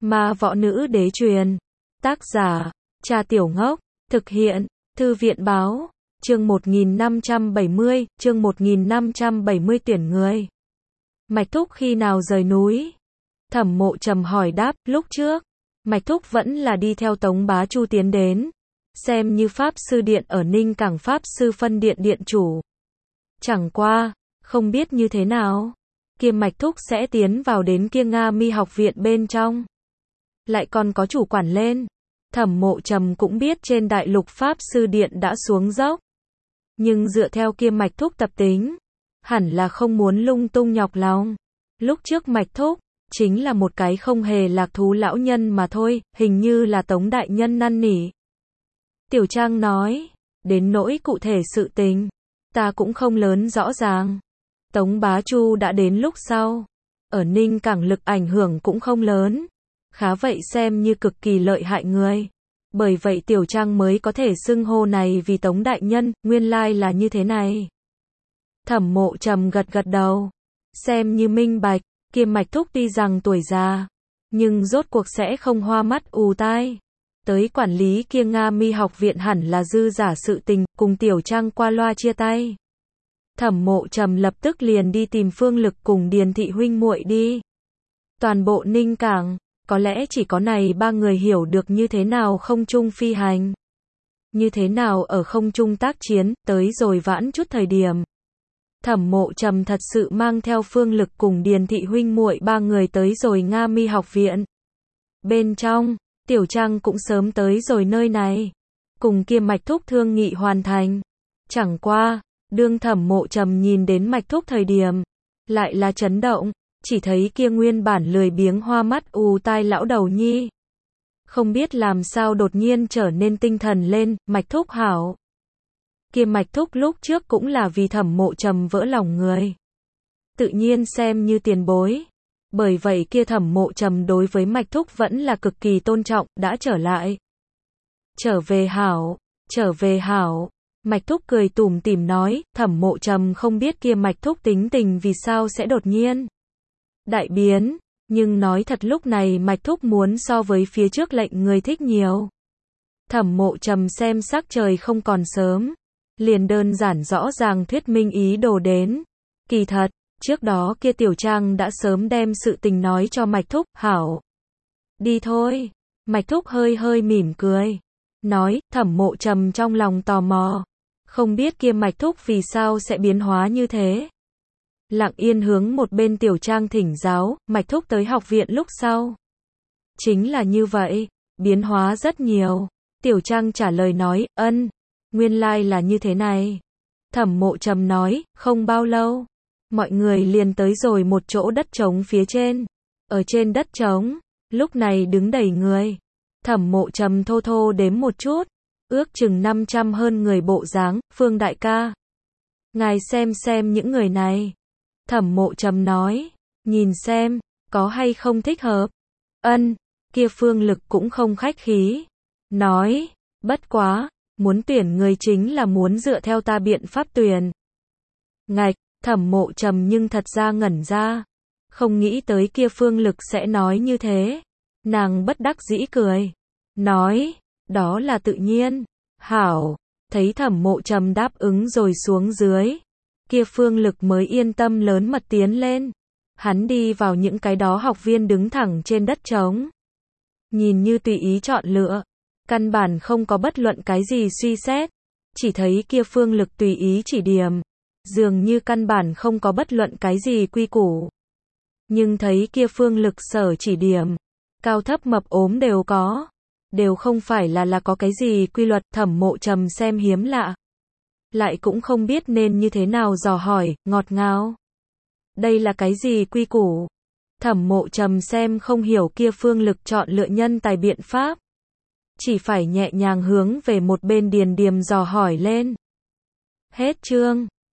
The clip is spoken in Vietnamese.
Ma võ nữ đế truyền. Tác giả, Trà Tiểu Ngốc. Thực hiện, Thư viện báo. Chương 1570, chương 1570 tuyển người. Mạch Thúc khi nào rời núi? Thẩm Mộ Trầm hỏi đáp, lúc trước, Mạch Thúc vẫn là đi theo Tống Bá Chu tiến đến, xem như Pháp Sư Điện ở Ninh Cảng Pháp Sư Phân Điện Điện chủ. Chẳng qua, không biết như thế nào, kia Mạch Thúc sẽ tiến vào đến kia Nga Mi học viện bên trong. Lại còn có chủ quản lên. Thẩm Mộ Trầm cũng biết trên đại lục Pháp Sư Điện đã xuống dốc. Nhưng dựa theo kia Mạch Thúc tập tính, hẳn là không muốn lung tung nhọc lòng. Lúc trước Mạch Thúc, chính là một cái không hề lạc thú lão nhân mà thôi, hình như là Tống đại nhân năn nỉ. Tiểu Trang nói, đến nỗi cụ thể sự tình, ta cũng không lớn rõ ràng. Tống Bá Chu đã đến lúc sau, ở Ninh Cảng lực ảnh hưởng cũng không lớn, khá vậy xem như cực kỳ lợi hại người. Bởi vậy Tiểu Trang mới có thể xưng hô này vì Tống đại nhân, nguyên lai là như thế này. Thẩm Mộ Trầm gật gật đầu, xem như minh bạch, kia Mạch Thúc tuy rằng tuổi già, nhưng rốt cuộc sẽ không hoa mắt ù tai. Tới quản lý kia Nga Mi học viện hẳn là dư giả sự tình, cùng Tiểu Trang qua loa chia tay. Thẩm Mộ Trầm lập tức liền đi tìm Phương Lực cùng Điền Thị huynh muội đi. Toàn bộ Ninh Cảng, có lẽ chỉ có này ba người hiểu được như thế nào không trung phi hành, như thế nào ở không trung tác chiến, tới rồi vãn chút thời điểm. Thẩm Mộ Trầm thật sự mang theo Phương Lực cùng Điền Thị huynh muội ba người tới rồi Nga Mi học viện. Bên trong, Tiểu Trang cũng sớm tới rồi nơi này, cùng kia Mạch Thúc thương nghị hoàn thành. Chẳng qua, đương Thẩm Mộ Trầm nhìn đến Mạch Thúc thời điểm, lại là chấn động, chỉ thấy kia nguyên bản lười biếng hoa mắt ù tai lão đầu nhi. Không biết làm sao đột nhiên trở nên tinh thần lên, Mạch Thúc hảo. Kia Mạch Thúc lúc trước cũng là vì Thẩm Mộ Trầm vỡ lòng người, tự nhiên xem như tiền bối. Bởi vậy kia Thẩm Mộ Trầm đối với Mạch Thúc vẫn là cực kỳ tôn trọng, đã trở lại. Trở về hảo, trở về hảo. Mạch Thúc cười tủm tỉm nói, Thẩm Mộ Trầm không biết kia Mạch Thúc tính tình vì sao sẽ đột nhiên đại biến, nhưng nói thật lúc này Mạch Thúc muốn so với phía trước lệnh người thích nhiều. Thẩm Mộ Trầm xem sắc trời không còn sớm, liền đơn giản rõ ràng thuyết minh ý đồ đến. Kỳ thật, trước đó kia Tiểu Trang đã sớm đem sự tình nói cho Mạch Thúc, hảo. Đi thôi. Mạch Thúc hơi hơi mỉm cười, nói, Thẩm Mộ Trầm trong lòng tò mò, không biết kia Mạch Thúc vì sao sẽ biến hóa như thế. Lặng yên hướng một bên Tiểu Trang thỉnh giáo, Mạch Thúc tới học viện lúc sau. Chính là như vậy, biến hóa rất nhiều. Tiểu Trang trả lời nói, nguyên lai là như thế này. Thẩm Mộ Trầm nói, không bao lâu, mọi người liền tới rồi một chỗ đất trống phía trên. Ở trên đất trống, lúc này đứng đầy người. Thẩm Mộ Trầm thô thô đếm một chút, ước chừng 500 hơn người bộ dáng. Phương đại ca, ngài xem những người này. Thẩm Mộ Trầm nói, nhìn xem, có hay không thích hợp. Kia Phương Lực cũng không khách khí, nói, bất quá, muốn tuyển người chính là muốn dựa theo ta biện pháp tuyển. Ngạch, Thẩm Mộ Trầm nhưng thật ra ngẩn ra, không nghĩ tới kia Phương Lực sẽ nói như thế. Nàng bất đắc dĩ cười, nói, đó là tự nhiên. Hảo, thấy Thẩm Mộ Trầm đáp ứng rồi xuống dưới, kia Phương Lực mới yên tâm lớn mật tiến lên. Hắn đi vào những cái đó học viên đứng thẳng trên đất trống, nhìn như tùy ý chọn lựa, căn bản không có bất luận cái gì suy xét, chỉ thấy kia Phương Lực tùy ý chỉ điểm, dường như căn bản không có bất luận cái gì quy củ. Nhưng thấy kia Phương Lực sở chỉ điểm, cao thấp mập ốm đều có, đều không phải là có cái gì quy luật. Thẩm Mộ Trầm xem hiếm lạ, lại cũng không biết nên như thế nào dò hỏi, ngọt ngào. Đây là cái gì quy củ? Thẩm Mộ Trầm xem không hiểu kia Phương Lực chọn lựa nhân tài biện pháp, chỉ phải nhẹ nhàng hướng về một bên Điền Điềm dò hỏi lên. Hết chương.